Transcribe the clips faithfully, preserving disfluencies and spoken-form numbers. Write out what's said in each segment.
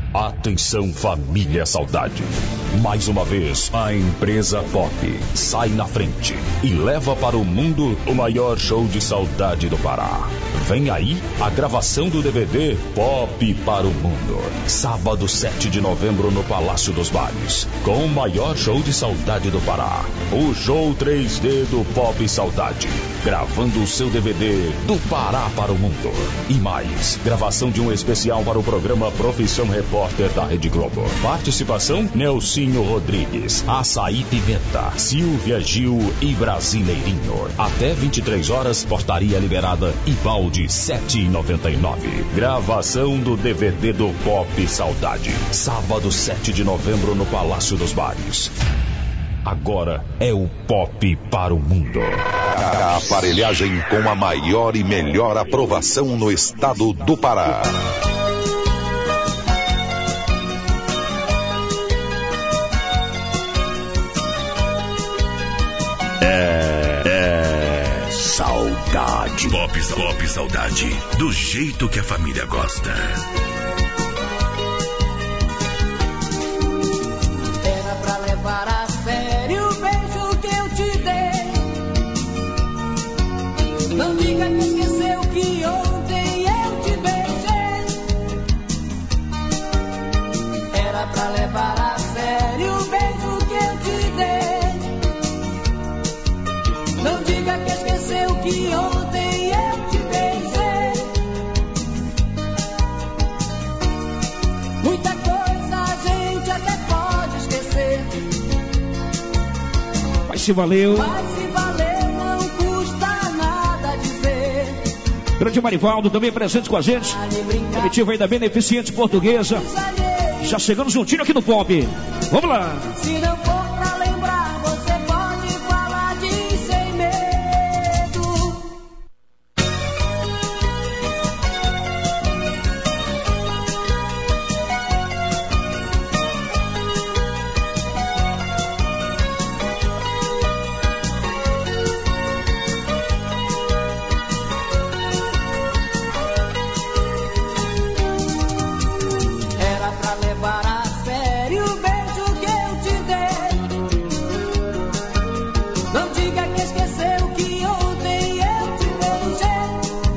Atenção, família Saudade. Mais uma vez, a empresa Pop sai na frente e leva para o mundo o maior show de saudade do Pará. Vem aí a gravação do D V D Pop para o Mundo. Sábado, sete de novembro, no Palácio dos Bares. Com o maior show de saudade do Pará. O show três D do Pop Saudade. Gravando o seu D V D do Pará para o Mundo. E mais, gravação de um especial para o programa Profissão Repórter da Rede Globo. Participação: Nelsinho Rodrigues, Açaí Pimenta, Silvia Gil e Brasileirinho. Até vinte e três horas, portaria liberada e balde sete reais e noventa e nove centavos. Gravação do D V D do Pop Saudade. Sábado, sete de novembro, no Palácio dos Bares. Agora é o Pop para o Mundo. A aparelhagem com a maior e melhor aprovação no estado do Pará. É, é saudade. Pop, Pop Saudade, do jeito que a família gosta. Era pra levar a sério o beijo que eu te dei. Não diga que esqueceu que ontem eu te beijei. Era pra levar a sério o beijo que eu te dei. Não diga que esqueceu que ontem eu te beijei. Muita coisa a gente até pode esquecer, Mas se valeu. mas se valer não custa nada dizer. Grande Marivaldo também presente com a gente. Comitiva aí da Beneficente Portuguesa. Já chegando juntinho aqui no Pop. Vamos lá. Se não for pra lembrar, você pode falar de sem medo. Era pra levar a sério o beijo que eu te dei. Não diga que esqueceu que ontem eu te beijei.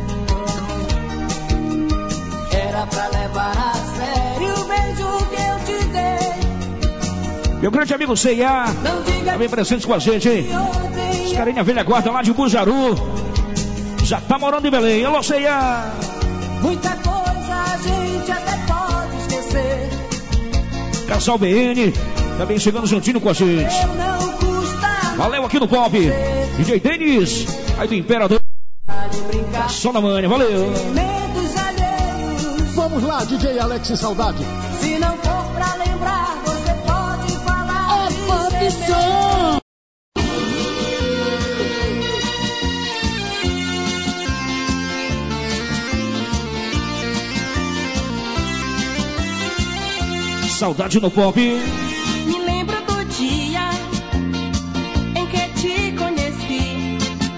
Era pra levar a sério o beijo que eu te dei. Meu grande amigo C e A. Não diga Também presente com a gente, hein? que ontem Os carinha velha guarda lá de Bujaru. Já tá morando em Belém. Alô, C e A. muita coisa a gente até pode esquecer. Casal B N. Também chegando juntinho com a gente. Eu não custa Valeu aqui no Pop. D J Denis. Aí do Imperador. nada de brincar. Só na manhã. Valeu. Medos alheios. Vamos lá, D J Alex Saudade. Se não for pra lembrar, você pode falar de sem medo. Saudade no Pop. Me lembro do dia em que te conheci.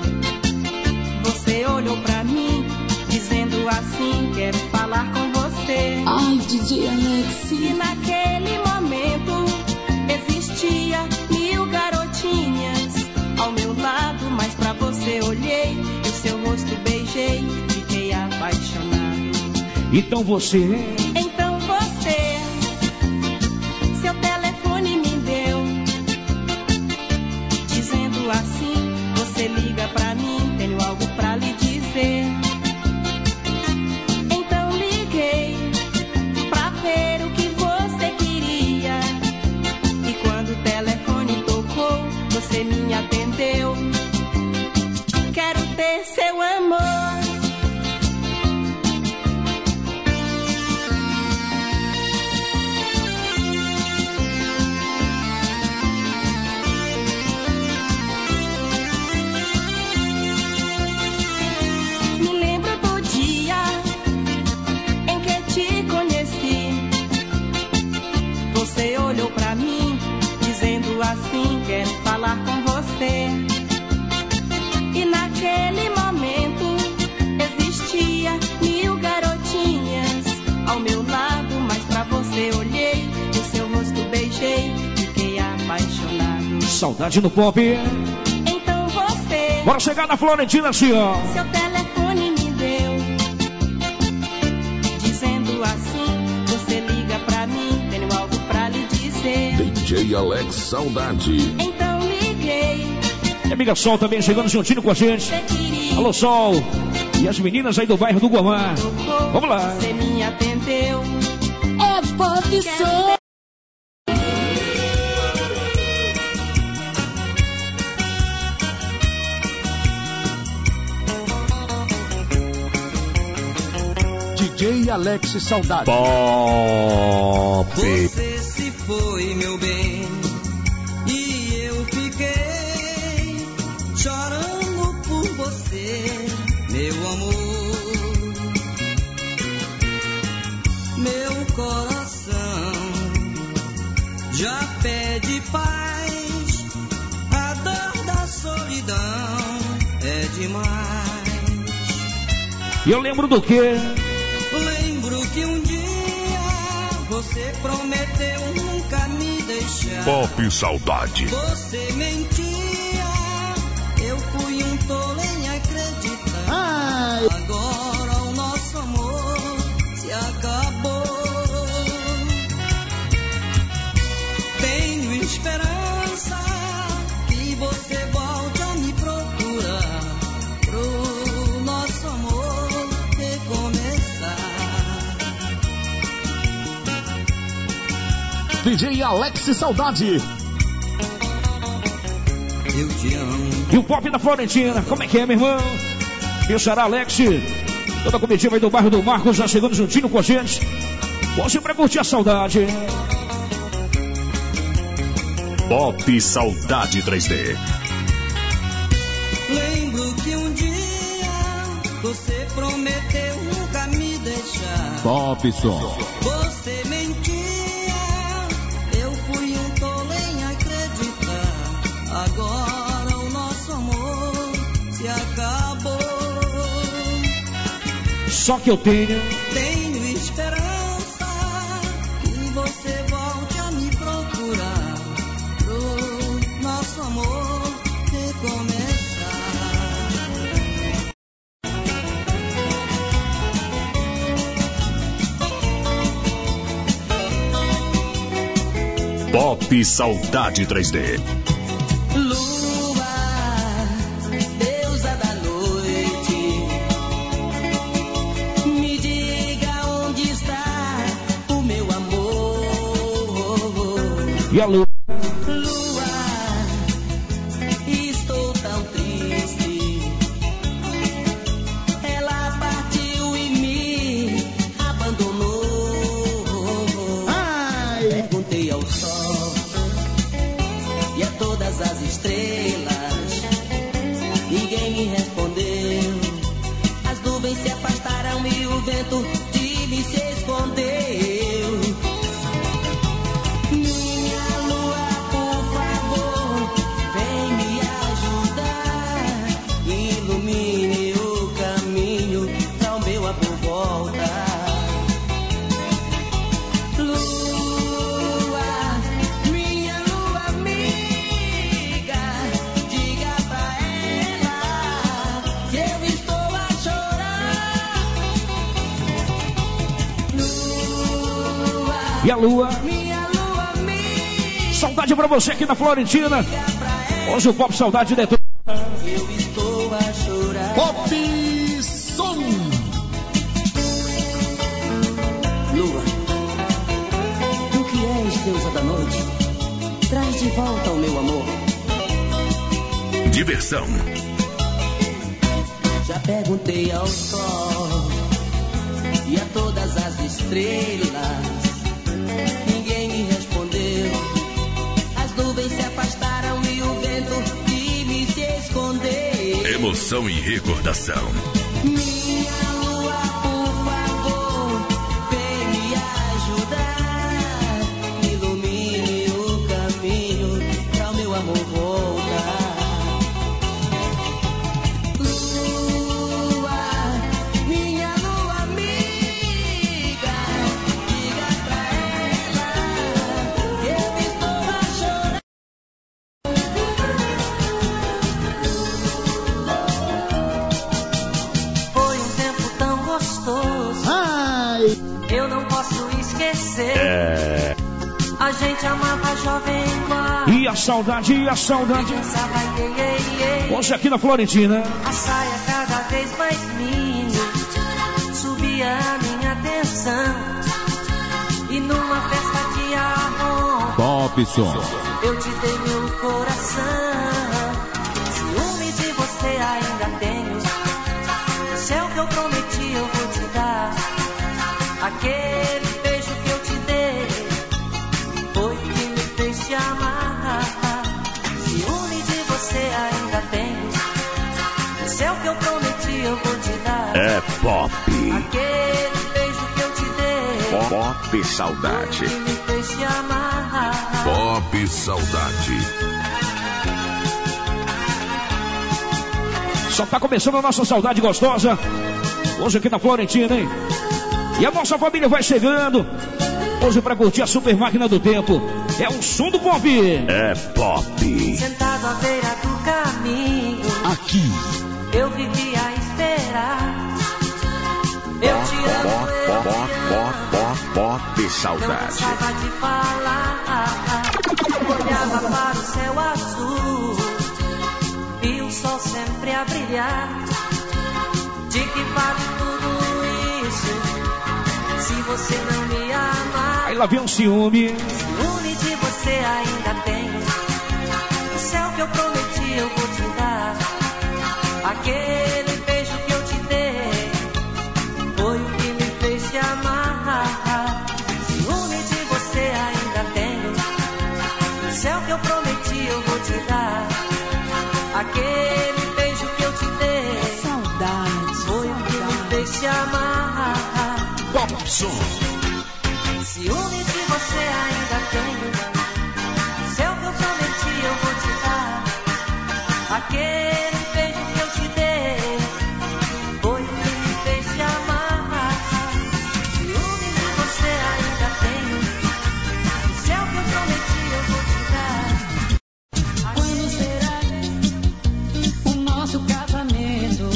Você olhou pra mim, dizendo assim: quero falar com você. Ai, D J Alex. E naquele momento existia mil garotinhas ao meu lado, mas pra você olhei e o seu rosto beijei, fiquei apaixonado. Então você. Então você, seu telefone me deu, dizendo assim: você liga pra mim, tenho algo pra lhe dizer. Então liguei pra ver o que você queria, e quando o telefone tocou, você me atendeu. Quero ter seu amor. Assim, quero falar com você. E naquele momento existia mil garotinhas ao meu lado, mas pra você você olhei, o seu rosto beijei, fiquei apaixonado. Saudade no pop. Então você, bora chegar na Florentina assim, ó. seu telefone me deu, dizendo assim, você liga pra mim, tenho algo pra lhe dizer. D J Alex Saudade. Então liguei. E amiga Sol também chegando juntinho com a gente. Alô Sol. E as meninas aí do bairro do Guamá. Vamos lá. Você me atendeu. É Pop Som. D J Alex Saudade. Pop. Você se foi, meu bem, e eu fiquei chorando por você, meu amor. Meu coração já pede paz, a dor da solidão é demais. E eu lembro do quê? Lembro que um dia você prometeu nunca me deixar. Pop Saudade. Você mentia, eu fui um tolo em acreditar. Ai. Agora o nosso amor se acabou. Tenho esperança que você volte a me procurar, pro nosso amor recomeçar. D J Alex Saudade. Eu te amo. E o pop da Florentina. Como é que é, meu irmão? Meu xará Alex. Toda a comitiva aí do bairro do Marcos já chegando juntinho com a gente. Hoje pra curtir a saudade. Pop Saudade três D. Lembro que um dia você prometeu nunca me deixar. Pop Som. Você mentia, eu fui um tolo em acreditar. Agora o nosso amor se acabou. Só que eu tenho. Tenho esperança que você volte a me procurar, pro nosso amor recomeçar. Pop Saudade três D. Lua, deusa da noite, me diga onde está o meu amor. E a lua. Lua, estou tão triste. Ela partiu e me abandonou. Ai. Perguntei ao sol e a todas as estrelas, ninguém me respondeu. As nuvens se afastaram e o vento de mim se escondeu. Minha lua, por favor, vem me ajudar. Ilumine o caminho pra o meu amor voltar. Lua, minha lua amiga, diga pra ela que eu estou a chorar. Lua, E a lua. minha lua amiga, Saudade pra você aqui na Florentina. diga pra ela Hoje o Pop Saudade detona. que eu estou a chorar. Pop Som. Lua, tu que és deusa da noite, traz de volta o meu amor. Diversão, Já perguntei ao sol e a todas as estrelas, ninguém me respondeu. As nuvens se afastaram e o vento de mim se escondeu. emoção e recordação. Minha lua, por favor, vem me ajudar. Ilumine o caminho pra o meu amor voltar. Lua, minha lua amiga, diga pra posso esquecer. É. A gente amava jovem igual. E a saudade, e a saudade. Dançava, iê, iê, iê. Hoje aqui na Florentina. A saia cada vez mais mini subia a minha atenção. E numa festa de amor Pop Som. eu te dei meu coração. Ciúme de você ainda tenho. O céu que eu prometi eu vou te dar. Aquele beijo que eu te dei foi que me fez te amar. Ciúme de você ainda tenho. O céu que eu prometi eu vou te dar. É pop. Aquele beijo que eu te dei Pop Saudade. foi que me fez te amar. Pop Saudade. Só tá começando a nossa saudade gostosa. Hoje aqui na Florentina, hein? E a nossa família vai chegando. Hoje pra curtir a super máquina do tempo. É um som do pop. É pop. Sentado à beira do caminho, Aqui. eu vivia a esperar. Eu te amo, eu te amo. Pop Não cansava de falar. Olhava para o céu azul e o sol sempre a brilhar. De que vale tudo isso se você não me amar? Aí lá vem um ciúme. Ciúme de você ainda tenho. O céu que eu prometi eu vou te dar. Aquele beijo que eu te dei foi o que me fez te amar. Ciúme de você ainda tenho. O céu que eu prometi eu vou te dar. Aquele beijo que eu te dei Saudade. foi o que me fez te amar. Pop Som. Ciúme de você ainda tenho. O céu que eu prometi eu vou te dar. Aquele beijo que eu te dei foi o que me fez te amar. Ciúme de você ainda tenho. O céu que eu prometi eu vou te dar. Quando será o nosso casamento?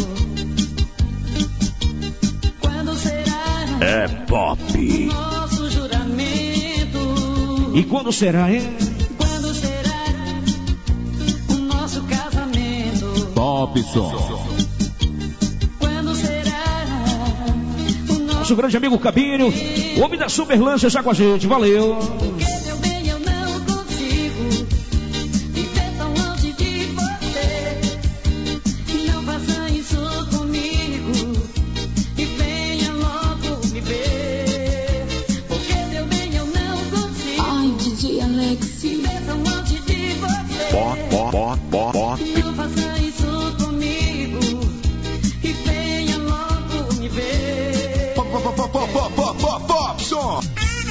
Quando será É pop. o nosso juramento? E quando será, hein? Quando será o nosso casamento? Pop Som. Quando será o nosso... Nosso grande amigo Cabinho, o homem da Super Lancha já com a gente. Valeu. Porque, meu bem, eu não consigo viver tão longe de você. Não faça isso comigo e venha logo me ver. Porque, meu bem, eu não consigo. Ai, D J Alex, viver tão longe de você. Pop, pop, pop, pop. Não faça isso comigo e venha logo me ver. Pop, pop, pop, pop, pop, pop, pop, pop Som.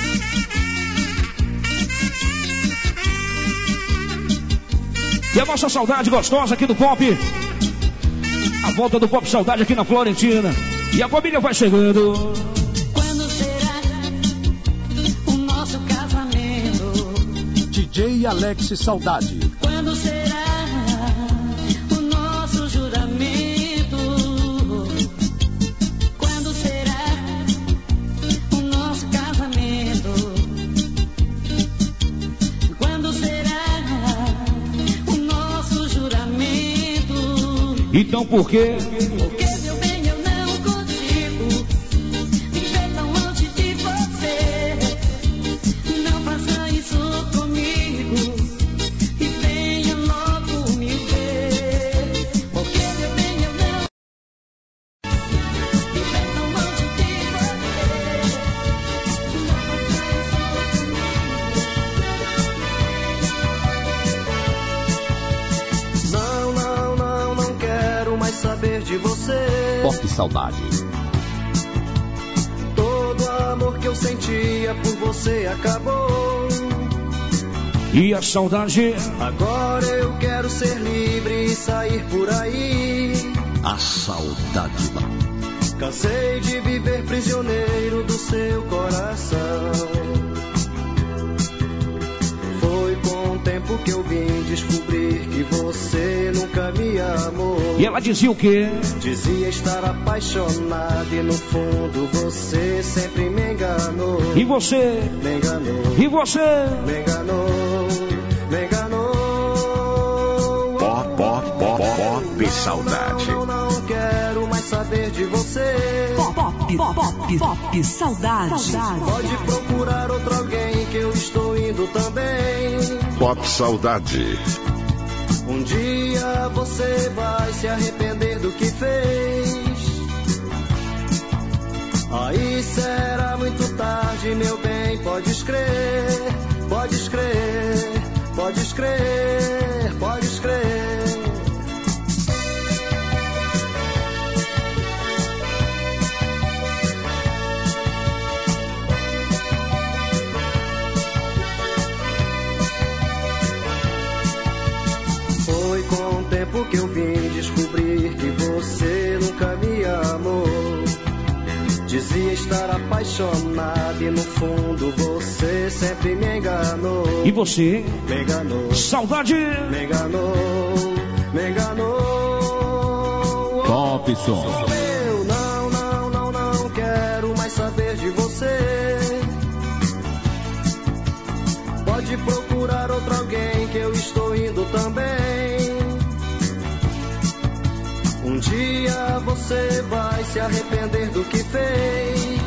E a nossa saudade gostosa aqui do pop. A volta do Pop Saudade aqui na Florentina. E a família vai chegando. Quando será o nosso casamento? D J Alex Saudade. Quando será o nosso juramento? Quando será o nosso casamento? Quando será o nosso juramento? Então por quê? Porque, meu bem, eu não consigo viver tão longe de você. Não faça isso comigo e venha logo me ver. Porque, meu bem, eu não viver tão longe de você. Não, não, não, não quero mais saber de você. Pop Saudade. Todo o amor que eu sentia por você acabou. E a saudade. Agora eu quero ser livre e sair por aí. A saudade. Cansei de viver prisioneiro do seu coração. Foi com o tempo que eu vim descobrir que você nunca me me amou. E ela dizia o quê? Dizia estar apaixonada e no fundo você sempre me enganou. E você? Me enganou. E você? Me enganou. Me enganou. Pop, pop, pop, pop, saudade. Não, não, não quero mais saber de você. Pop, pop, pop, pop, saudade. saudade. Pode procurar outro alguém que eu estou indo também. Pop Saudade. Um dia você vai se arrepender do que fez. Aí será muito tarde, meu bem, podes crer. Podes crer, podes crer, podes crer. Foi com o tempo que eu vim descobrir que você nunca me amou. Dizia estar apaixonado e no fundo você sempre me enganou. E você? Me enganou. Saudade! Me enganou, me enganou. Pop som. Eu não, não, não, não quero mais saber de você. Pode procurar outro alguém que eu estou indo também. Um dia você vai se arrepender do que fez.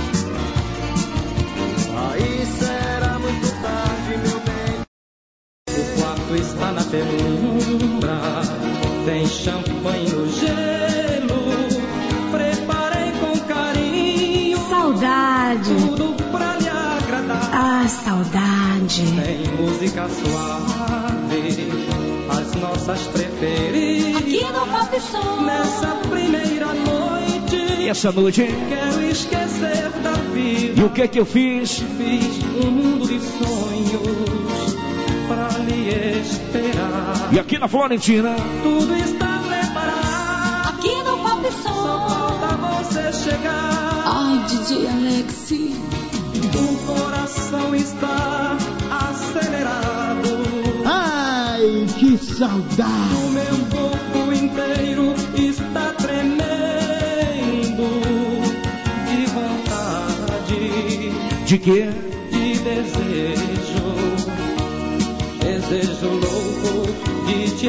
Aí será muito tarde, meu bem. O quarto está na penumbra, tem champanhe no gelo. Preparei com carinho, Saudade. tudo pra lhe agradar. Ah, saudade. Tem música suave, as nossas preferidas. Aqui no Pop Som. Nessa primeira noite, E essa noite? quero esquecer da vida. E o que que eu fiz? Fiz um mundo de sonhos pra lhe esperar. E aqui na Florentina? Tudo está preparado. Aqui no Pop Só Som. falta você chegar. Ai, D J Alex. O coração está acelerado. Ai, que saudade. O meu corpo inteiro está tremendo de vontade, De quê? de desejo, desejo louco de te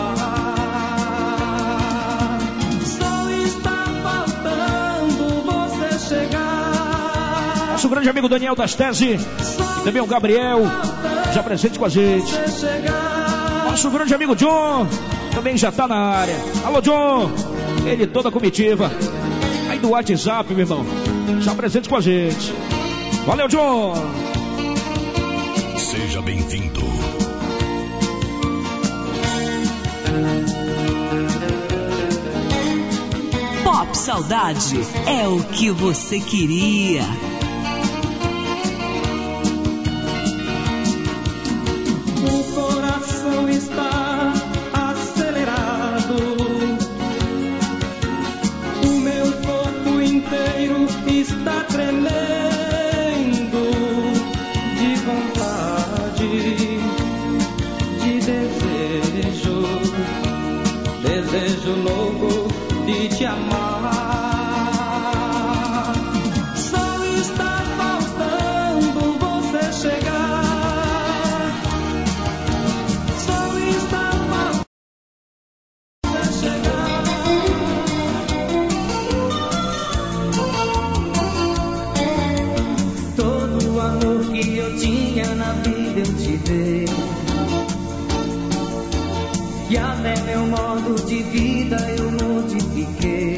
amar. Só está faltando você chegar. Nosso grande amigo Daniel das Tese. Só Também o Gabriel, já presente com a gente. você chegar. Nosso grande amigo John, também já tá na área. Alô, John. Ele toda a comitiva. Aí do WhatsApp, meu irmão. Já presente com a gente. Valeu, John. Seja bem-vindo. Pop Saudade é o que você queria. O coração está acelerado. O meu corpo inteiro está tremendo de vontade, de desejo, desejo louco de te amar. Só está faltando você chegar. Só está faltando você chegar. Todo o amor que eu tinha na vida eu te dei. E até meu modo de vida eu modifiquei.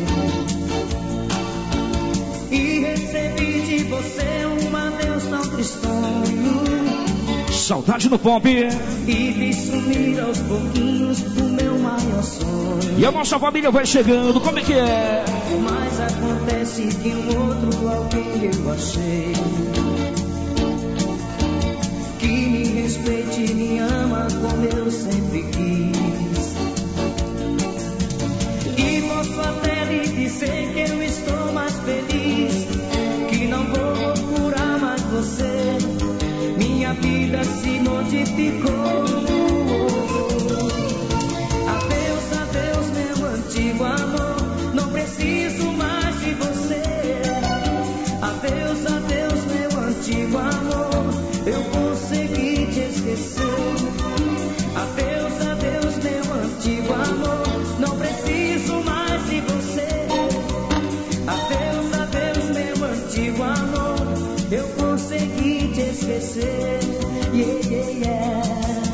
E recebi de você um adeus tão tristonho. Saudade no Pop. E vi sumir aos pouquinhos o meu maior sonho. E a nossa família vai chegando. Como é que é? Mas acontece que um outro alguém eu achei, que me respeite e me ama como eu sempre quis. E posso até lhe dizer que eu estou mais feliz, que não vou procurar mais você. Minha vida se modificou. Adeus consegui te esquecer. Yeah, yeah, yeah.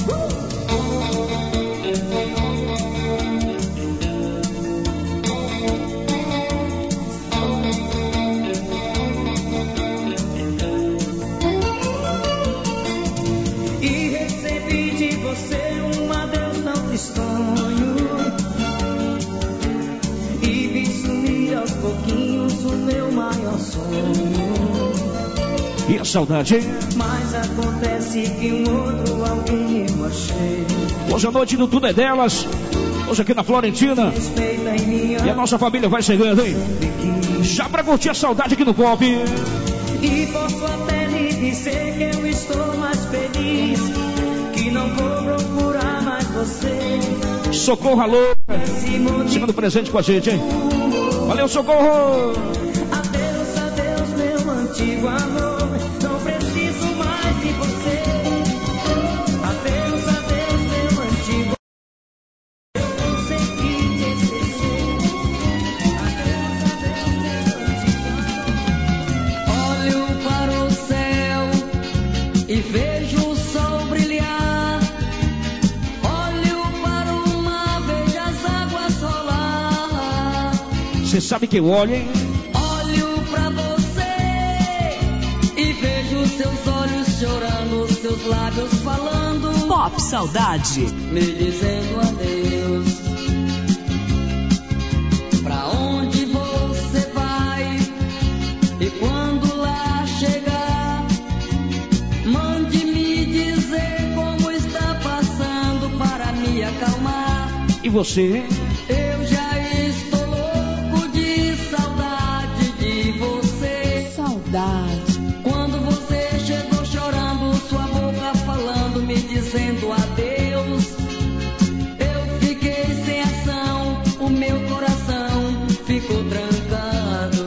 E recebi de você um adeus tão tristonho. E vi sumir aos pouquinhos o meu maior sonho. E a saudade, hein? Mas acontece que um outro alguém eu achei. Hoje à noite no Tudo é Delas. Hoje aqui na Florentina. Respeita em minha E a nossa família vai chegando, hein? Já pra curtir a saudade aqui no Pop. E posso até lhe dizer que eu estou mais feliz, que não vou procurar mais você. Socorro, alô. Segundo presente com a gente, hein? Valeu, Socorro. Adeus, adeus, meu antigo amor. Não preciso mais de você. Adeus, adeus, meu antigo. Eu consegui te esquecer. Adeus, adeus, meu antigo. Olho para o céu e vejo o sol brilhar. Olho para o mar, vejo as águas rolar. Você sabe que eu olho, hein? Olho pra você e vejo seus olhos chorando, seus lábios falando. Pop Saudade. Me dizendo adeus. Pra onde você vai? E quando lá chegar, mande me dizer como está passando para me acalmar. E você? Eu já estou louco de saudade de você. Saudade. Quando você chegou chorando, sua boca falando, me dizendo adeus, eu fiquei sem ação, o meu coração ficou trancado.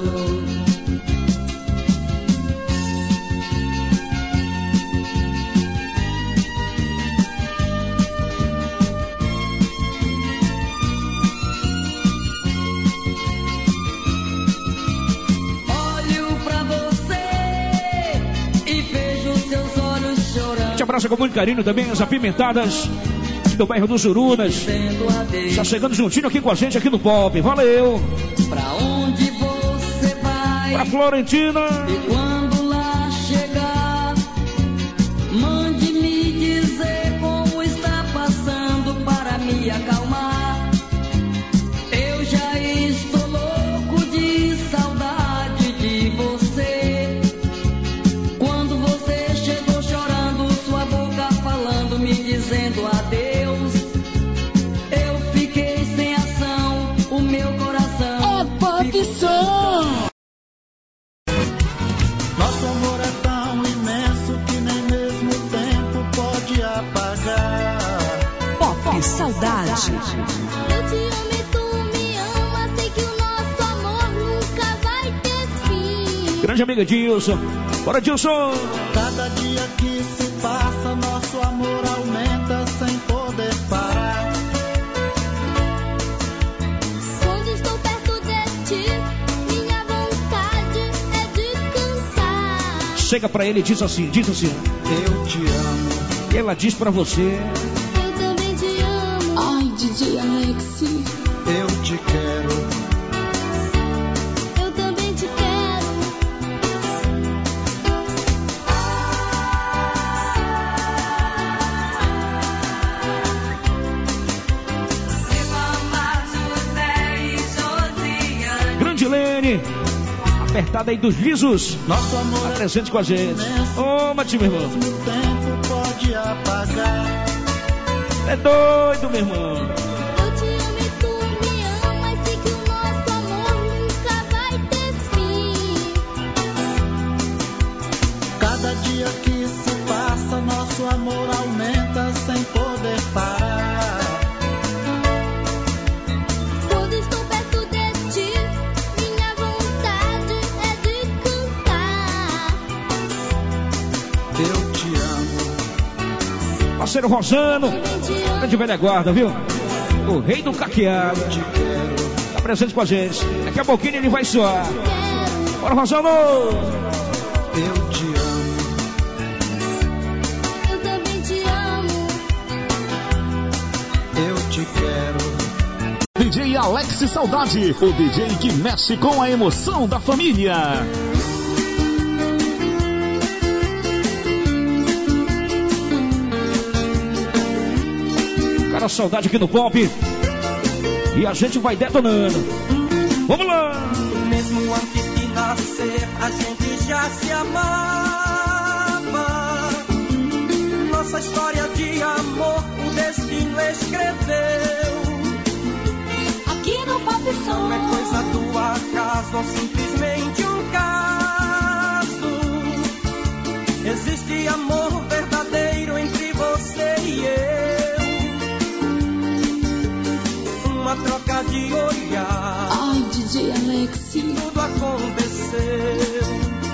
Olho pra você e vejo seus olhos chorando. Te abraça com muito carinho também as apimentadas do bairro dos Urunas. Dizendo adeus. Tá chegando juntinho aqui com a gente aqui no Pop. Valeu. Pra onde você vai? Pra Florentina. E quando lá chegar, mande me dizer como está passando para me acalmar. Eu já estou louco de saudade de você. Quando você chegou chorando, sua boca falando, me dizendo adeus, eu fiquei sem ação, o meu coração É Pop Som. Nosso amor é tão imenso que nem mesmo o tempo pode apagar. Pop Saudade. Eu te amo e tu me ama, sei que o nosso amor nunca vai ter fim. Grande amiga Dilson. Bora, Dilson. Cada dia que se passa, nosso amor aumenta sem poder parar. Quando estou perto de ti, minha vontade é de cantar. Chega pra ele e diz assim, diz assim. Eu te amo. E ela diz pra você. Eu também te amo. Ai, D J Alex. Eu te quero. Eu também te quero. Grande Lene. Apertada aí dos lisos. Nosso amor Tá é presente com a gente. Ô, Mati, meu irmão. mesmo tempo pode apagar. É doido, meu irmão. Eu te amo e tu me amas, sei que o nosso amor nunca vai ter fim. Cada dia que se passa, nosso amor aumenta sem poder parar. Quando estou perto de ti, minha vontade é de cantar. Eu te amo. Parceiro Rosano. Também te amo. Grande velha guarda, viu? O rei do caqueado. Te quero. Tá presente com a gente. Daqui a pouquinho ele vai suar. Quero. Bora, Rosano. Eu te amo. Alex Saudade, o D J que mexe com a emoção da família. Cara, saudade aqui no pop. E a gente vai detonando. Vamos lá! Mesmo antes de nascer, a gente já se amava. Nossa história de amor, o destino escreveu. Aqui no Pop Som. Não é coisa do acaso ou simplesmente um caso. Existe amor verdadeiro entre você e eu. Uma troca de olhar. Ai, D J Alex. Tudo aconteceu.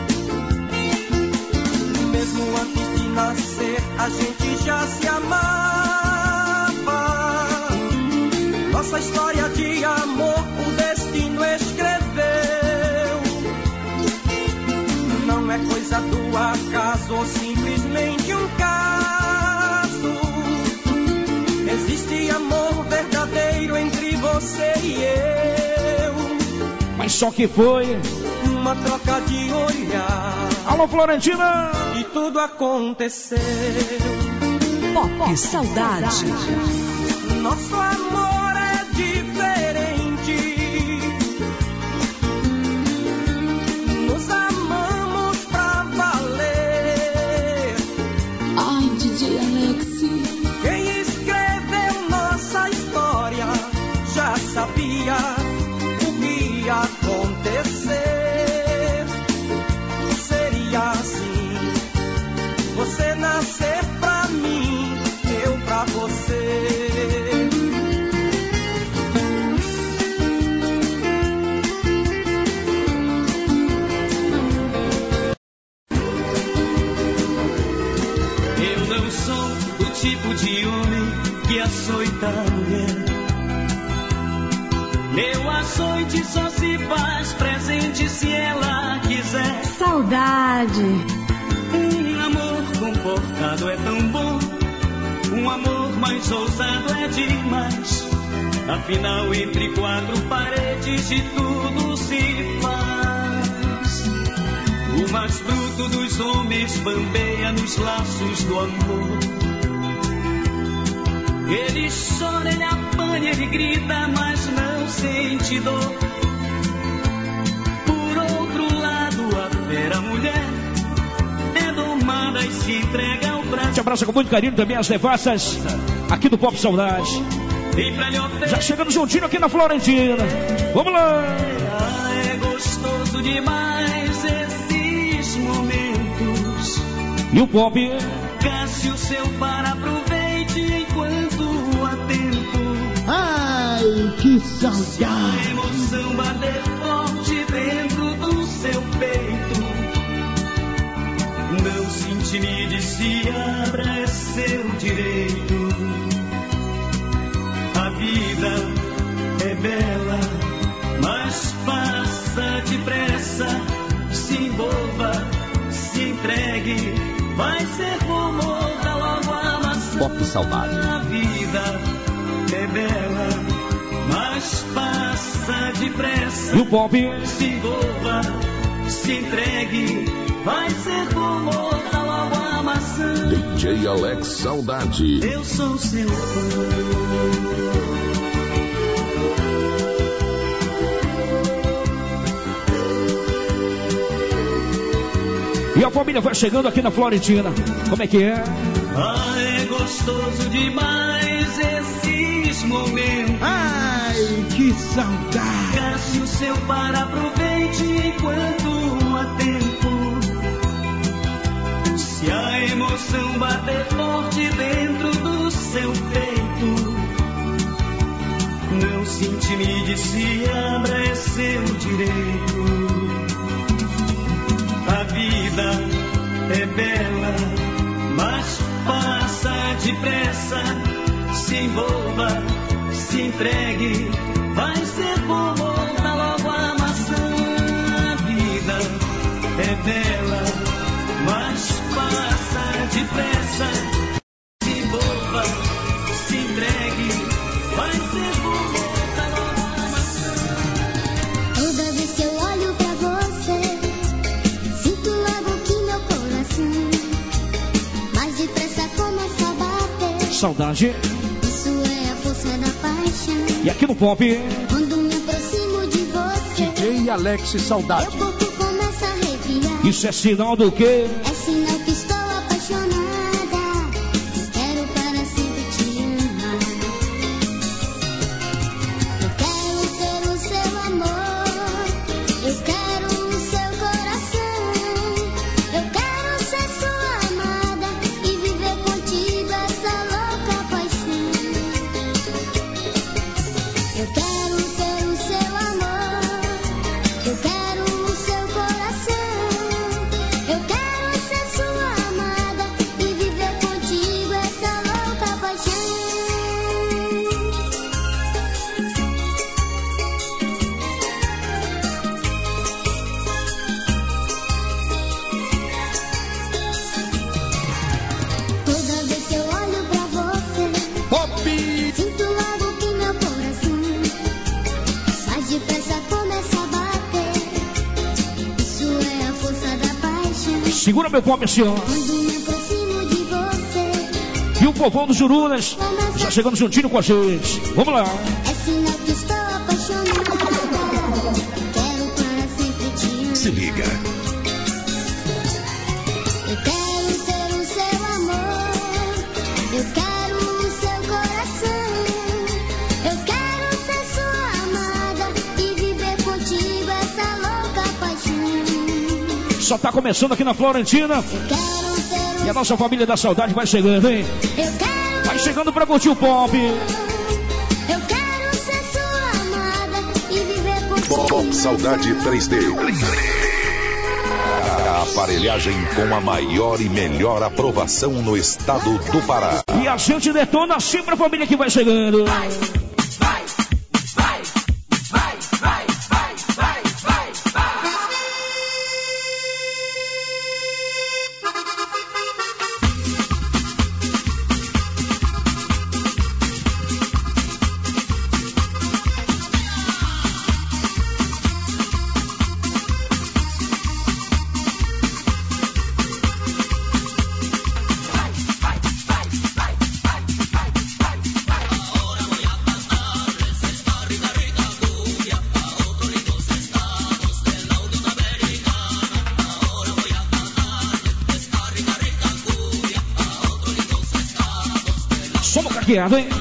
Mesmo antes de nascer, a gente já se amava. Nossa história de amor, o destino escreveu. Não é coisa do acaso ou simplesmente um caso. Existe amor verdadeiro entre você e eu. Mas só que foi uma troca de olhar. Alô, Florentina! E tudo aconteceu. Pop Saudade. Nosso amor é diferente. Nos amamos pra valer. Ai, D J Alex. Quem escreveu nossa história já sabia o que ia acontecer. Seria assim: você nascer pra mim, eu pra você. Eu não sou o tipo de homem que açoita a mulher. Meu açoite só se faz presente se ela quiser. Saudade. Um amor comportado é tão bom, um amor mais ousado é demais. Afinal, entre quatro paredes de tudo se faz. O mais bruto dos homens bambeia nos laços do amor. Ele chora, ele apanha, ele grita, mas não sente dor. Por outro lado, a fera mulher é domada e se entrega ao braço. Te abraça com muito carinho também as devassas aqui do Pop Saudade. Já chegando juntinho aqui na Florentina. Vamos lá! É gostoso demais esses momentos. E o Pop? Gaste o seu para, aproveite enquanto há tempo. Ai, que saudade! Se a emoção bater forte dentro do seu peito, não se intimide, se abra, é seu direito. A vida é bela, mas passa depressa. Se envolva, se entregue, vai ser como da logo a maçã. Pop Saudade. A vida é bela, mas passa depressa. E o Pop? Se envolva, se entregue, vai ser como da logo a maçã. D J Alex Saudade. Eu sou seu fã. E a família vai chegando aqui na Florentina. Como é que é? Ah, é gostoso demais esses momentos. Ai, que saudade! Gaste o seu para, aproveite enquanto há tempo. Se a emoção bater forte dentro do seu peito, não se intimide, se abra, é seu direito. A vida é bela, mas passa depressa. Se envolva, se entregue, vai ser como da logo a maçã. A vida é bela, mas passa depressa. Se envolva, se entregue, vai ser como da logo a maçã. Saudade. Isso é a força da paixão. E aqui no Pop, quando me aproximo de você, D J Alex Saudade. meu corpo começa a arrepiar. Isso é sinal do quê? É sinal que estou apaixonada. Quero para sempre te amar. Eu quero ser o seu amor. Eu quero o seu coração. Eu quero ser sua amada e viver contigo essa louca paixão. Eu quero ser o seu amor. Eu quero o seu coração. Eu quero ser sua amada e viver contigo essa louca paixão. Toda vez que eu olho pra você, Pop! sinto logo que meu coração mais depressa começa a bater. Isso é a força da paixão. Segura meu Pop assim, ó. Quando me aproximo de você, E o povão dos Jurunas já chegando juntinho com a gente. Vamos lá. é sinal que estou apaixonada. Quero para sempre te amar. Se liga. Eu quero ser o seu amor. Eu quero o seu coração. Eu quero ser sua amada e viver contigo essa louca paixão. Só tá começando aqui na Florentina. Eu quero ser E a nossa família da saudade vai chegando, hein? o... Eu quero... Vai chegando pra curtir o Pop. Eu quero ser sua amada e viver contigo. Pop Saudade três D. A aparelhagem com a maior e melhor aprovação no estado do Pará. E a gente detona sempre a família que vai chegando. Somos craqueados, hein?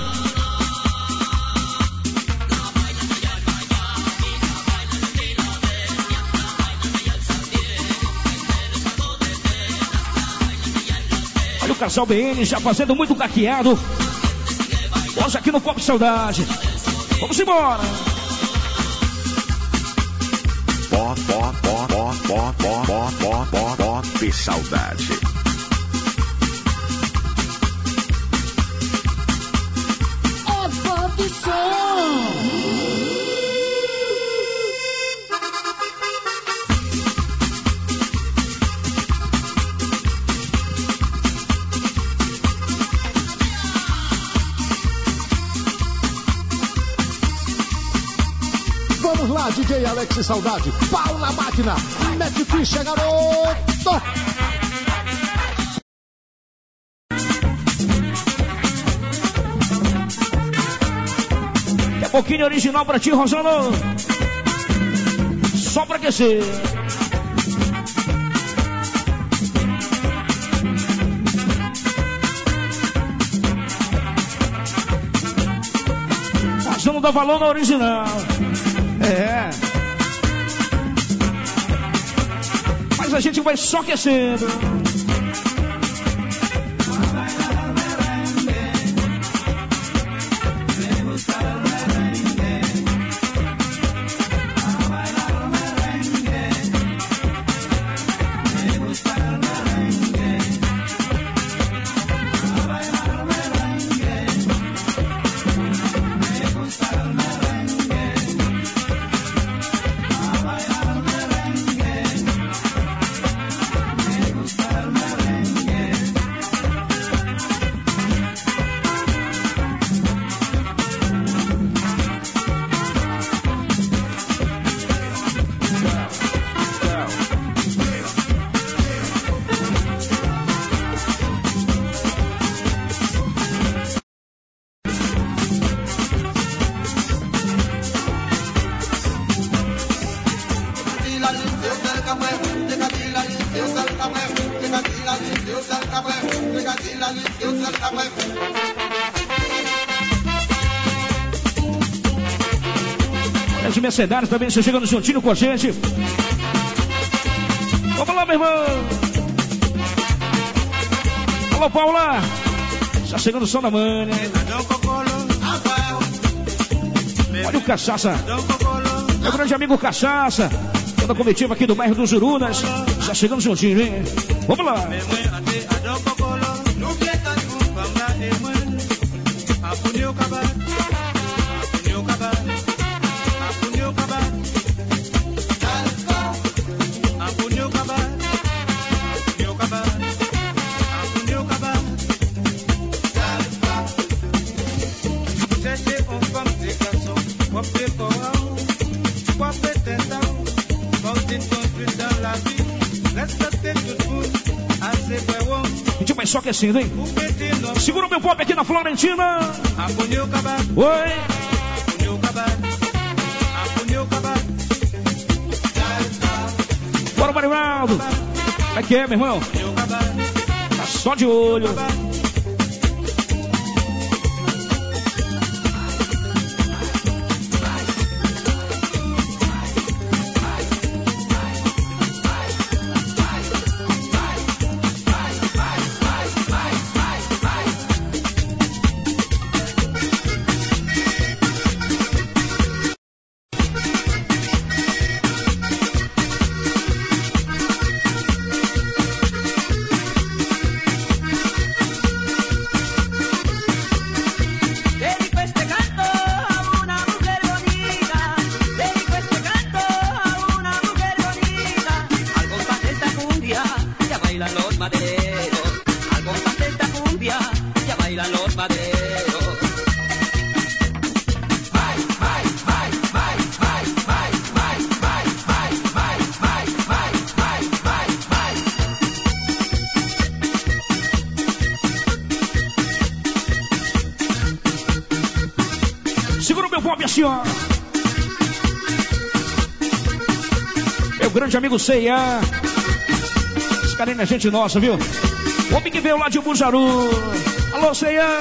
Olha o casal B N já fazendo muito caqueado. Hoje aqui no Pop Saudade. Vamos embora. Pop, pop, pop, pop, pop, pop, pop, pop, pop, saudade. É pop som. Vamos lá, D J Alex Saudade. Pau na máquina. Mete ficha, garoto. É pouquinho original pra ti, Rosano. Só pra aquecer. Mas não dá valor na original. É. Mas a gente vai só aquecendo. As mercenárias também, você chegando juntinho com a gente. Vamos lá, meu irmão. Alô, Paula. Está chegando o som da manha. Olha o Cachaça. Meu grande amigo Cachaça. Toda a comitiva aqui do bairro dos Urunas. Está chegando juntinho, hein? Vamos lá. Mas só aquecendo, hein? Segura o meu pop aqui na Florentina. Oi. Bora, Marivaldo. Como é que é, meu irmão? Tá só de olho. Meu grande amigo C E A. Esse carinho é gente nossa, viu? O homem que veio lá de Bujaru. Alô, C E A.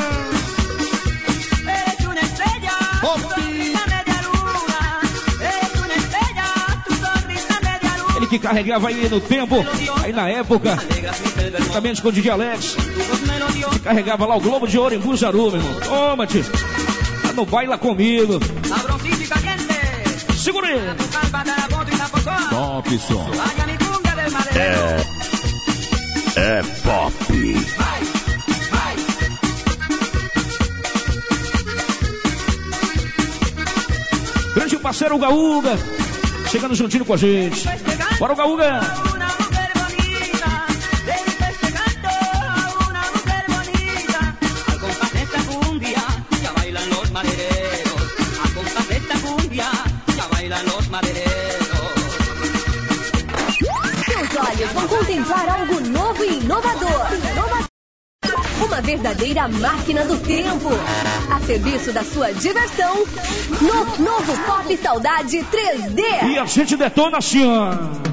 Ele que carregava aí no tempo, aí na época, juntamente com o D J Alex, que carregava lá o Globo de Ouro em Bujaru, meu irmão. Toma, tio. No baila comigo. Segura aí. Top som. É. É pop. Grande parceiro Gaúga. Chegando juntinho com a gente. Bora, Gaúga. Vão contemplar algo novo e inovador. Uma verdadeira máquina do tempo. A serviço da sua diversão. No novo Pop Saudade três D. E a gente detona assim, ó.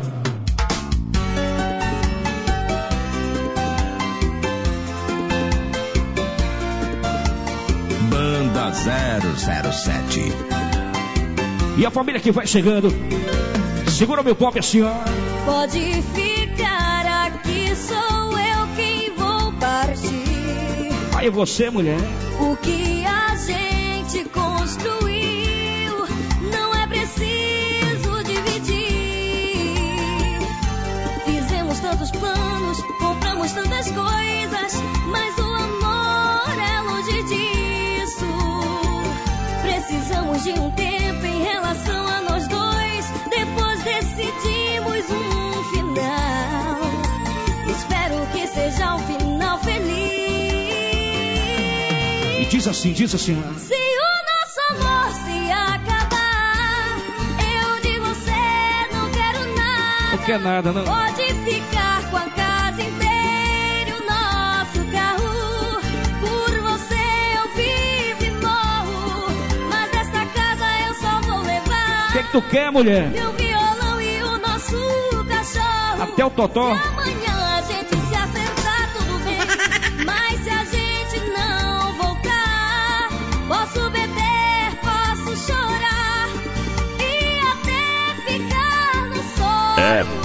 Banda zero zero sete. E a família que vai chegando. Segura meu pop assim, ó. Pode ficar aqui, sou eu quem vou partir. Aí você, mulher. O que a gente construiu não é preciso dividir. Fizemos tantos planos, compramos tantas coisas, mas o amor é longe disso. Precisamos de um tempo em relação a nós dois, depois decidimos um final. Espero que seja um final feliz. E diz assim, diz assim. Se o nosso amor se acabar, eu de você não quero nada. Não quer nada, não. Pode ficar com a casa inteira e o nosso carro. Por você eu vivo e morro, mas essa casa eu só vou levar. O que é que tu quer, mulher? Meu violão e o nosso cachorro. Até o totó. Se amanhã a gente se acertar, tudo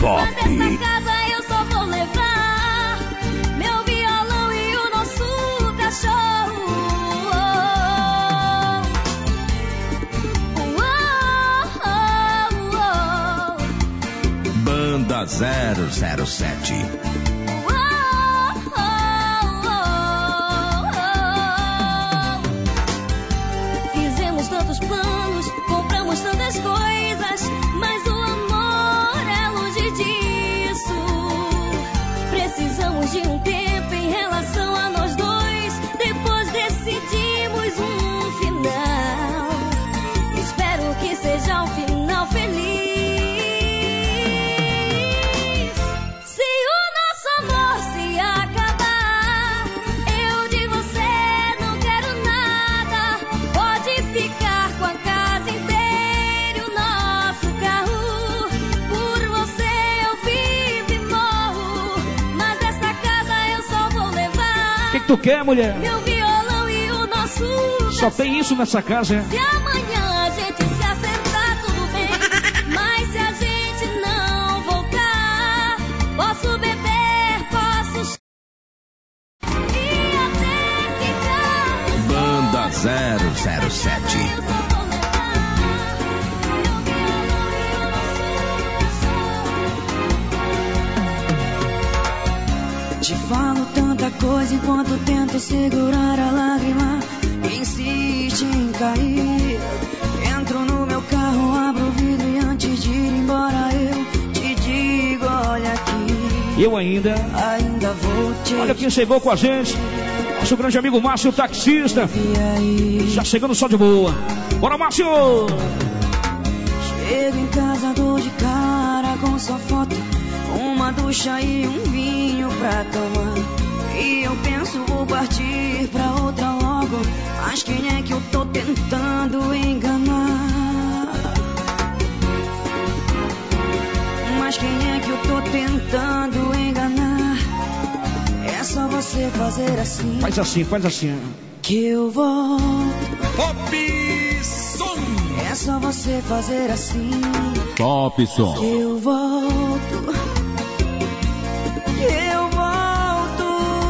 Pop. Dessa casa eu só vou levar meu violão e o nosso cachorro. Banda zero zero sete. Fizemos tantos planos, compramos tantas coisas, mas o amor é longe disso. Precisamos de um tempo em relação a nós dois, depois decidimos um final. Espero que seja um final feliz. Tu quer, mulher? Meu violão e o nosso Só tem isso nessa casa, é? Se amanhã a gente se acertar, tudo bem. Mas se a gente não voltar, posso beber, posso e até ficar. Banda zero zero sete. Te falo tanta coisa enquanto tento segurar a lágrima que insiste em cair. Entro no meu carro, abro o vidro e antes de ir embora eu te digo, olha aqui. Eu ainda, ainda vou te olha quem chegou com a gente. Nosso grande amigo Márcio, taxista. Já chegando só de boa. Bora, Márcio! Chego em casa, dou de cara com sua foto, uma ducha e um vinho pra tomar. E eu penso, vou partir pra outra logo. Mas quem é que eu tô tentando enganar? Mas quem é que eu tô tentando enganar? É só você fazer assim. Faz assim, faz assim. Que eu volto. Pop Som. É só você fazer assim. Pop Som. Que eu volto. Eu volto,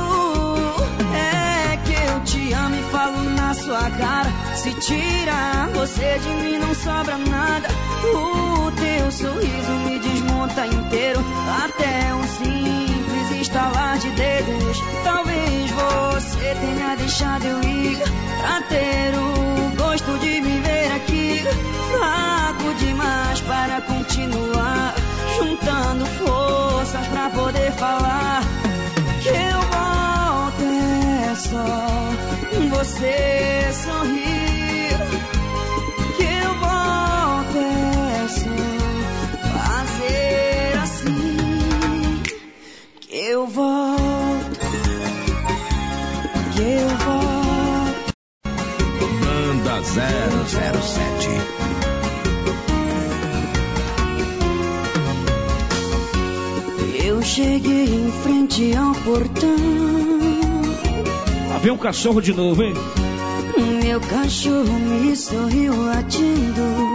é que eu te amo e falo na sua cara. Se tira você de mim não sobra nada. O teu sorriso me desmonta inteiro, até um simples estalar de dedos. Talvez você tenha deixado eu ir pra ter o gosto de me ver aqui. Fraco demais para continuar, juntando forças pra poder falar. Que eu volto é só você sorrir. Que eu volto é só fazer assim. Que eu volto. Que eu volto. Banda zero zero sete. Eu cheguei em frente ao portão. Lá vem um cachorro de novo, hein? Meu cachorro me sorriu latindo.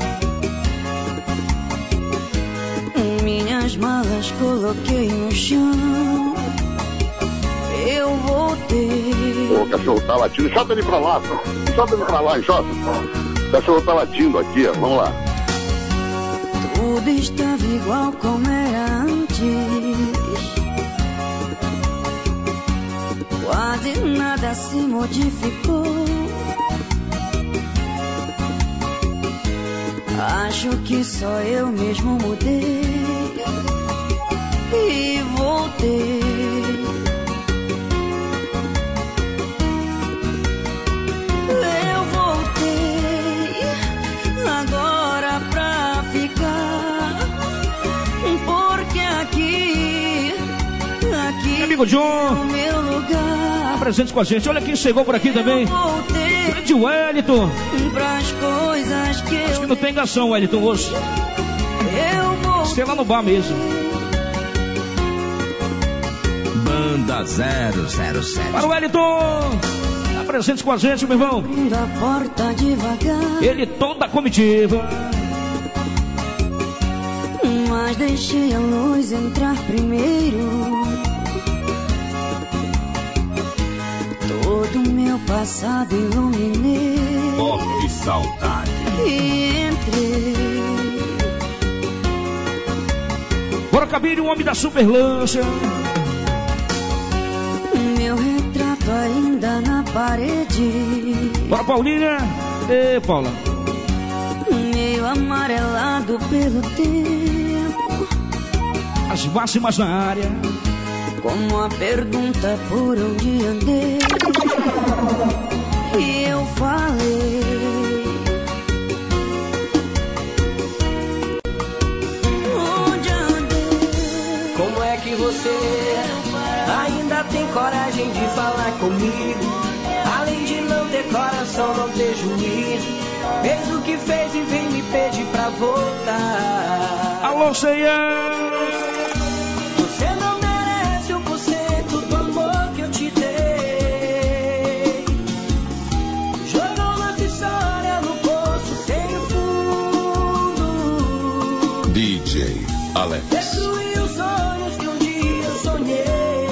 Minhas malas coloquei no chão. Eu voltei. O cachorro tá latindo. Solta ele pra lá, pô. Solta ele pra lá, Jota. O cachorro tá latindo aqui, ó. Vamos lá. Tudo estava igual como era antes. Quase nada se modificou. Acho que só eu mesmo mudei e voltei. Eu voltei agora pra ficar, porque aqui, aqui amigo John, é o meu lugar. Presente com a gente. Olha quem chegou por aqui também. Grande Wellington. Pras coisas que acho que não tem gação, Wellington, hoje. Eu vou. Sei lá no bar mesmo. Banda zero zero sete. Para o Wellington. Tá presente com a gente, meu irmão. Abrindo a porta devagar. Ele toda a comitiva. mas deixei a luz entrar primeiro. Todo meu passado iluminei. Pop Saudade. E entrei. Bora, Cabine, o homem da super lancha. Meu retrato ainda na parede. Bora, Paulinha. Ê, Paula. Meio amarelado pelo tempo. As máximas na área. Como a pergunta por onde andei. E eu falei. Onde andei? Como é que você ainda tem coragem de falar comigo? Além de não ter coração, não ter juízo. Fez o que fez e vem me pedir pra voltar. Alô, Ceia! Você não merece um por cento do amor que eu te dei. Jogou nossa história no poço sem fundo. D J Alex. Destruiu os sonhos que um dia eu sonhei.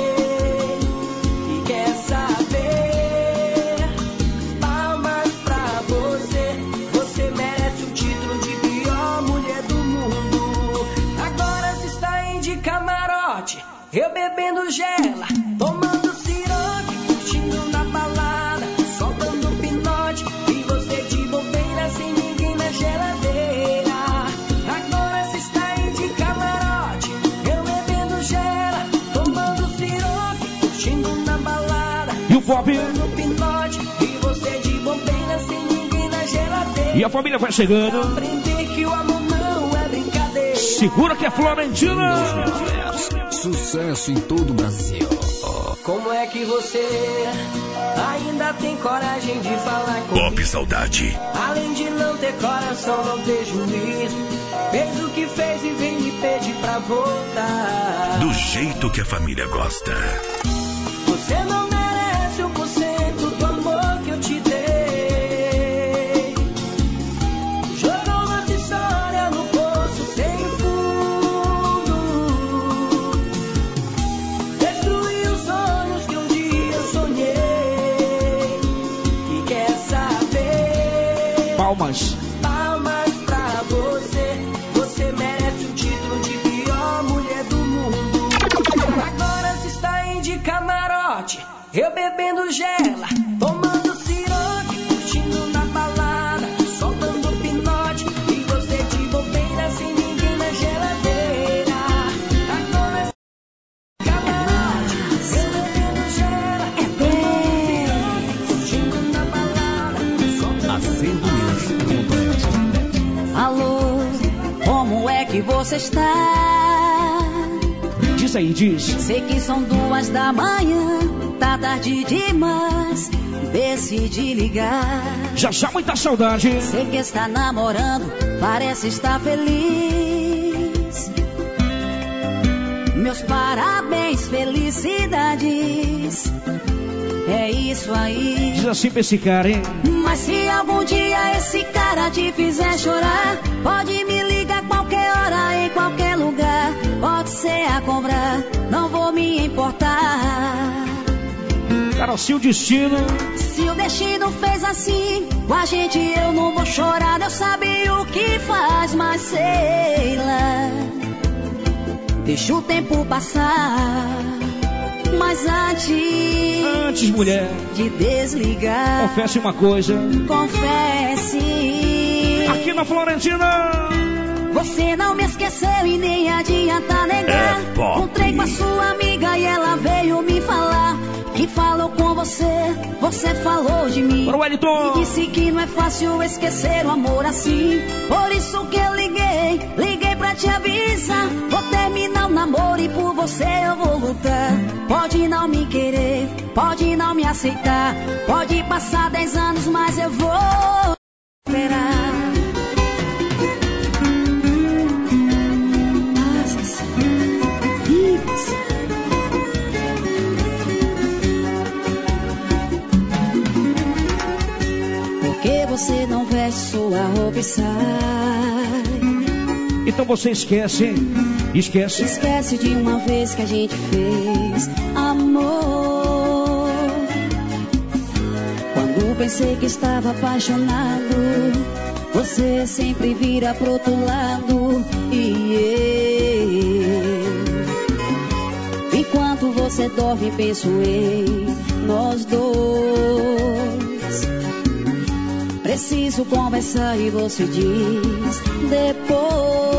E quer saber? Palmas pra você. Você merece o título de pior mulher do mundo. Agora se está em de camarote, eu bebendo gela, tomando siroque, curtindo na balada, soltando pinote. E você de bobeira sem ninguém na geladeira. Agora se está em de camarote, eu bebendo gela, tomando siroque, curtindo na balada, e o pop? soltando pinote. E você de bobeira sem ninguém na geladeira. E a família vai chegando. Aprender que o amor não é brincadeira. Segura que é Florentina. Sucesso em todo o Brasil. Como é que você ainda tem coragem de falar comigo? Pop Saudade. Além de não ter coração, não ter juízo. Fez o que fez e vem me pedir pra voltar. Do jeito que a família gosta. Você não merece um por cento do amor que eu te dei. Jogou nossa história no poço sem fundo. Destruiu os sonhos que um dia eu sonhei. E quer saber? Palmas. Palmas pra você. Você merece o título de pior mulher do mundo. Agora se está em de camarote, eu bebendo gela, tomando siroque, curtindo na balada, soltando pinote. E você de bobeira sem ninguém na geladeira. Agora se camarote, eu bebendo gela, tomando siroque, curtindo na balada, soltando Alô, como é que você está? Diz aí, diz. Sei que são duas da manhã, tá tarde demais, decidi ligar. Já já muita saudade. Sei que está namorando, parece estar feliz. Meus parabéns, felicidades. É isso aí. Diz assim pra esse cara, hein? Mas se algum dia esse cara te fizer chorar, pode me ligar qualquer hora, em qualquer lugar. Pode ser a cobrar, não vou me importar. Cara, se o destino... Se o destino fez assim com a gente, eu não vou chorar. Eu sabia o que faz, mas sei lá. Deixa o tempo passar. Mas antes... Antes, mulher, de desligar, confesse uma coisa. Confesse. Aqui na Florentina, você não me esqueceu e nem adianta negar. É pop. Encontrei com a sua amiga e ela veio me falar que falou com você, você falou de mim. Para o Wellington. E disse que não é fácil esquecer o amor assim. Por isso que eu liguei, liguei pra te avisar. Vou terminar o namoro e por você eu vou lutar. Pode não me querer, pode não me aceitar. Pode passar dez anos, mas eu vou esperar. Você não veste sua roupa e sai. Então você esquece, hein? Esquece. Esquece de uma vez que a gente fez amor. Quando pensei que estava apaixonado, você sempre vira pro outro lado. E eu, enquanto você dorme, penso em nós dois. Preciso conversar e você diz depois.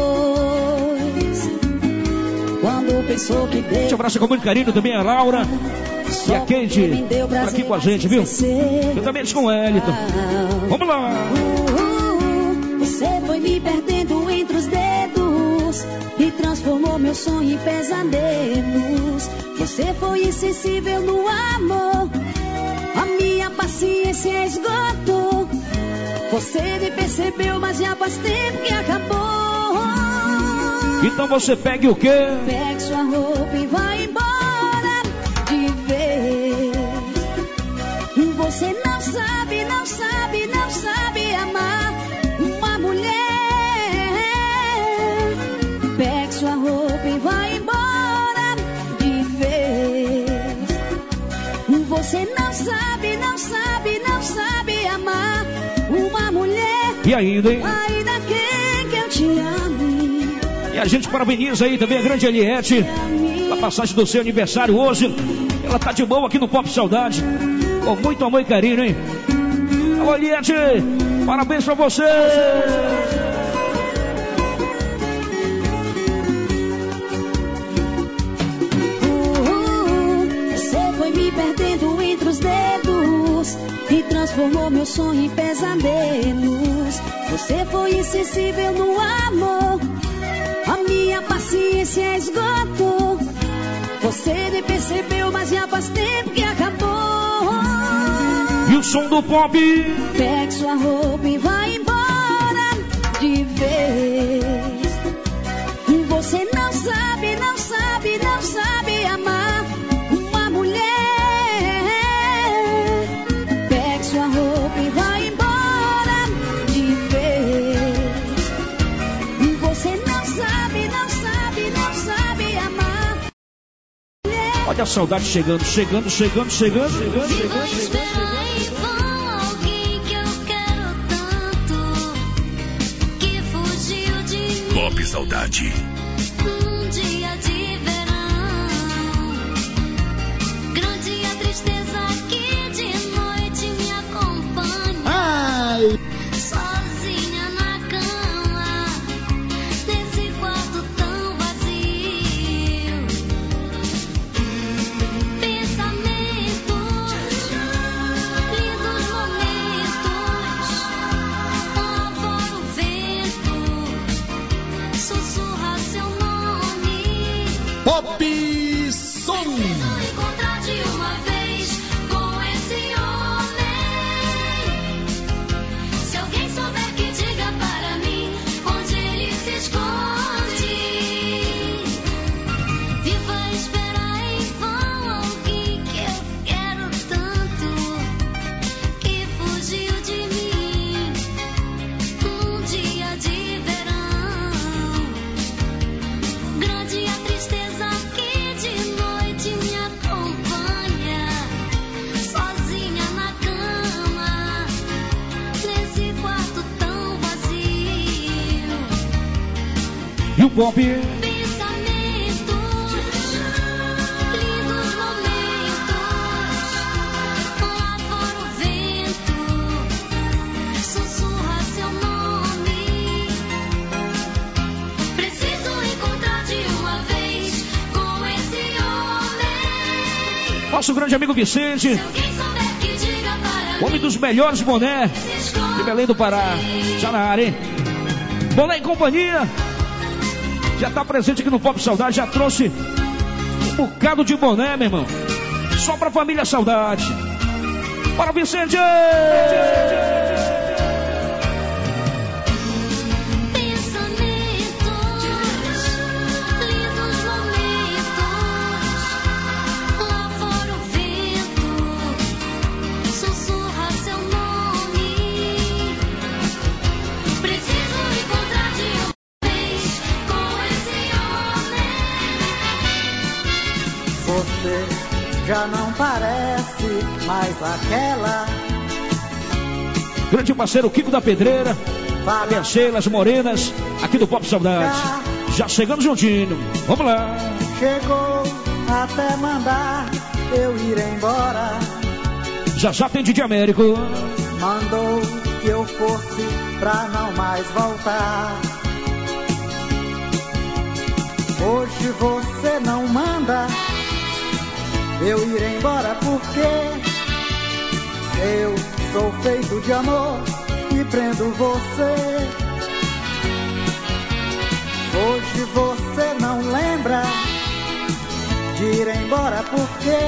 Quando pensou que deu. Te abraço com muito carinho também a Laura e a Kate tá aqui com a gente, viu? Eu também com o Elton. Vamos lá! Você foi me perdendo entre os dedos e transformou meu sonho em pesadelos. Você foi insensível no amor, a minha paciência esgotou. Você me percebeu, mas já faz tempo que acabou. Então você pegue o quê? Pegue sua roupa e vai embora de vez. Você não sabe, não sabe, não sabe amar uma mulher. Pegue sua roupa e vai embora de vez. Você não sabe, não sabe, não sabe amar uma mulher. E ainda, hein? Ainda quer que eu te ame. E a gente parabeniza aí também a grande Eliette, a passagem do seu aniversário hoje. Ela tá de boa aqui no Pop Saudade, com muito amor e carinho, hein? Alô, Eliette, parabéns pra você! Você foi me perdendo entre os dedos e transformou meu sonho em pesadelos. Você foi insensível no amor, a minha paciência esgotou. Você me percebeu, mas já faz tempo que acabou. E o som do pop? Pegue sua roupa e vai embora de vez. Você não sabe, não sabe, não sabe amar uma mulher. Pegue sua roupa e vai embora de vez. Você não sabe, não sabe, não sabe amar. Olha a saudade chegando, chegando, chegando, chegando, chegando, chegando, chegando. Pop Saudade. Um dia de verão, grande a tristeza que de noite me acompanha. Ai. Sozinha na cama, nesse quarto tão vazio. Pensamentos, lindos momentos, lá fora o vento sussurra seu nome. Pop Som. Preciso encontrar de uma vez com esse homem. Se alguém souber, que diga para mim onde ele se esconde. Viva esperar em vão alguém que eu quero tanto, que fugiu de mim um dia de verão. Grande a tristeza que de noite me acompanha, sozinha na cama, nesse quarto tão vazio. E o pop? Pensamentos, lindos momentos, lá fora o vento sussurra seu nome. Preciso encontrar de uma vez com esse homem. Nosso grande amigo Vicente, Quem souber, que diga para homem dos melhores boné de Belém do Pará. Já na área, hein? Boné em companhia. Já tá presente aqui no Pop Saudade, já trouxe um bocado de boné, meu irmão. Só pra família Saudade. Bora, Vicente! lindos momentos, lá fora o vento sussurra seu nome. Preciso encontrar de uma vez já não parece mais aquela. Grande parceiro Kiko da Pedreira, a Sheila, as Morenas, aqui do Pop Saudade. Já chegando juntinho, vamos lá. Chegou até mandar eu ir embora. Já já tem D J Américo. Mandou que eu fosse pra não mais voltar. Hoje você não manda eu ir embora porque eu sou feito de amor e prendo você. Hoje você não lembra de ir embora porque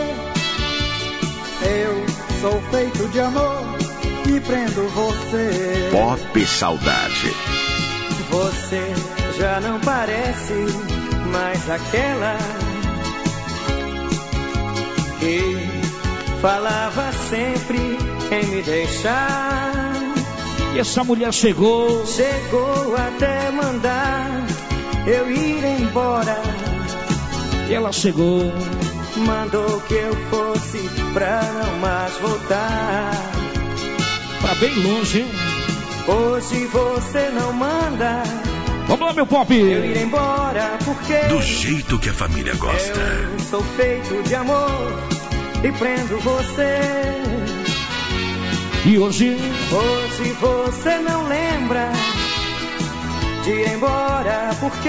eu sou feito de amor e prendo você. Pop Saudade. Você já não parece mais aquela que falava sempre em me deixar. E essa mulher chegou, chegou até mandar eu ir embora. E ela chegou, mandou que eu fosse pra não mais voltar. Pra bem longe, hein? Hoje você não manda vamos lá, meu pop, eu ir embora porque do jeito que a família gosta. Eu sou feito de amor e prendo você. E hoje? Hoje você não lembra de ir embora porque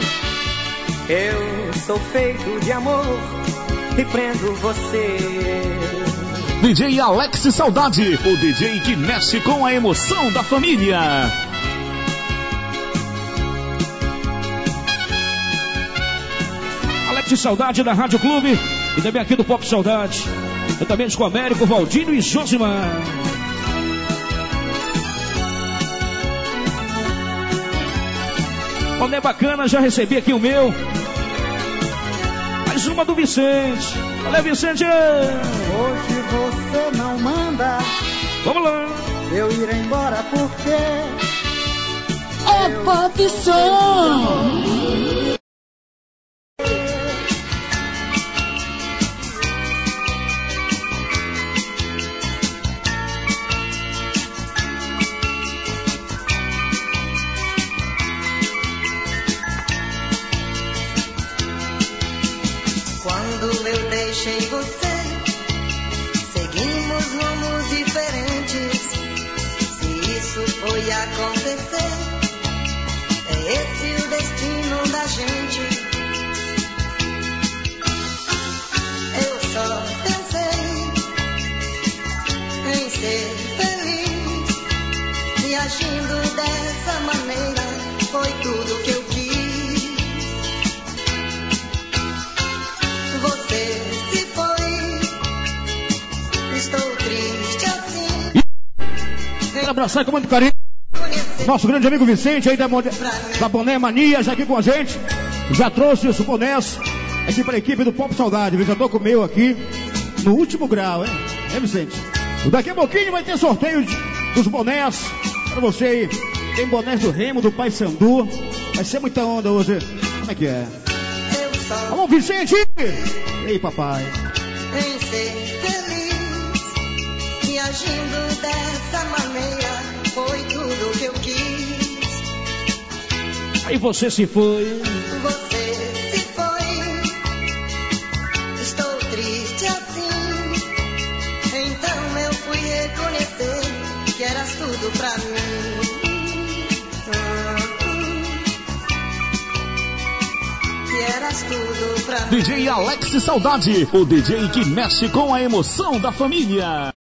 eu sou feito de amor e prendo você. D J Alex Saudade, o D J que mexe com a emoção da família. Alex Saudade da Rádio Clube e também aqui do Pop Saudade. Eu também com o Américo, Valdinho e Josimar. Olha, é bacana, já recebi aqui o meu. Mais uma do Vicente. Olha, Vicente. Hoje você não manda vamos lá eu ir embora porque é Pop Som. Quando eu deixei você, seguimos rumos diferentes. Se isso foi acontecer, é esse o destino da gente. Eu só pensei em ser feliz, e agindo dessa maneira foi tudo que eu quis. Você se foi, estou triste assim. Quero abraçar com muito carinho nosso grande amigo Vicente aí da, da Boné Mania, já aqui com a gente. Já trouxe os bonés aqui para a equipe do Pop Saudade. Já tô com o meu aqui no último grau, hein? É, Vicente? Daqui a pouquinho vai ter sorteio dos bonés para você aí. Tem bonés do Remo, do Paysandu. Vai ser muita onda hoje. Como é que é? Alô, Vicente! Ei, papai. Em ser feliz e agindo dessa maneira foi tudo que eu quis. Aí você se foi. Você se foi, estou triste assim. Então eu fui reconhecer que eras tudo pra mim. Eras tudo pra mim. D J Alex Saudade, o D J que mexe com a emoção da família.